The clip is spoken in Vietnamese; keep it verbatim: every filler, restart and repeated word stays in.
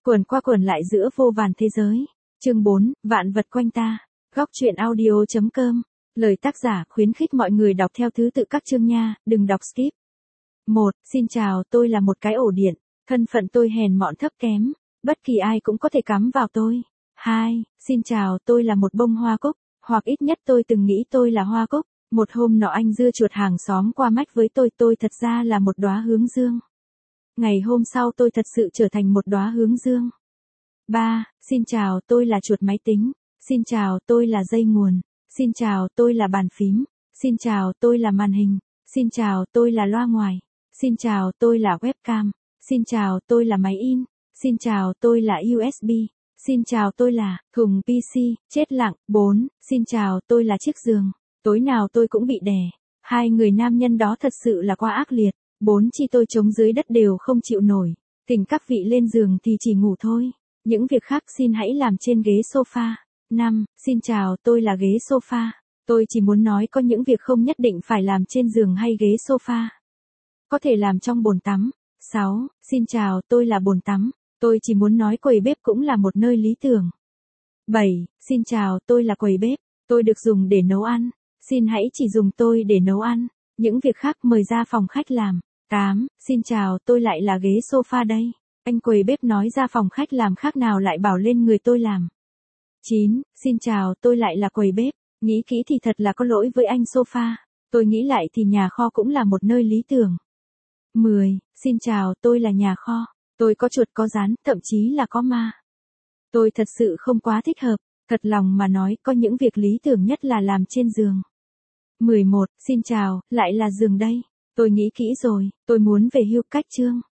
Quẩn qua quẩn lại giữa vô vàn thế giới. Chương bốn, vạn vật quanh ta. Góc truyện audio.com. Lời tác giả khuyến khích mọi người đọc theo thứ tự các chương nha, đừng đọc skip. một. Xin chào, tôi là một cái ổ điện. Thân phận tôi hèn mọn thấp kém. Bất kỳ ai cũng có thể cắm vào tôi. hai. Xin chào, tôi là một bông hoa cúc. Hoặc ít nhất tôi từng nghĩ tôi là hoa cúc. Một hôm nọ anh dưa chuột hàng xóm qua mách với tôi tôi thật ra là một đóa hướng dương. Ngày hôm sau tôi thật sự trở thành một đóa hướng dương. ba. Xin chào, tôi là chuột máy tính. Xin chào, tôi là dây nguồn. Xin chào, tôi là bàn phím. Xin chào, tôi là màn hình. Xin chào, tôi là loa ngoài. Xin chào, tôi là webcam. Xin chào, tôi là máy in. Xin chào, tôi là u ét bê. Xin chào, tôi là thùng pê xê, chết lặng. bốn. Xin chào, tôi là chiếc giường. Tối nào tôi cũng bị đè. Hai người nam nhân đó thật sự là quá ác liệt. Bốn chi tôi trống dưới đất đều không chịu nổi. Thỉnh các vị lên giường thì chỉ ngủ thôi. Những việc khác xin hãy làm trên ghế sofa. năm. Xin chào, tôi là ghế sofa. Tôi chỉ muốn nói có những việc không nhất định phải làm trên giường hay ghế sofa. Có thể làm trong bồn tắm. sáu. Xin chào, tôi là bồn tắm. Tôi chỉ muốn nói quầy bếp cũng là một nơi lý tưởng. bảy. Xin chào, tôi là quầy bếp. Tôi được dùng để nấu ăn. Xin hãy chỉ dùng tôi để nấu ăn. Những việc khác mời ra phòng khách làm. tám. Xin chào, tôi lại là ghế sofa đây. Anh quầy bếp nói ra phòng khách làm khác nào lại bảo lên người tôi làm. chín. Xin chào, tôi lại là quầy bếp. Nghĩ kỹ thì thật là có lỗi với anh sofa. Tôi nghĩ lại thì nhà kho cũng là một nơi lý tưởng. mười. Xin chào, tôi là nhà kho. Tôi có chuột có rán, thậm chí là có ma. Tôi thật sự không quá thích hợp. Thật lòng mà nói, có những việc lý tưởng nhất là làm trên giường. mười một. Xin chào, lại là giường đây. Tôi nghĩ kỹ rồi, tôi muốn về hưu cách chương.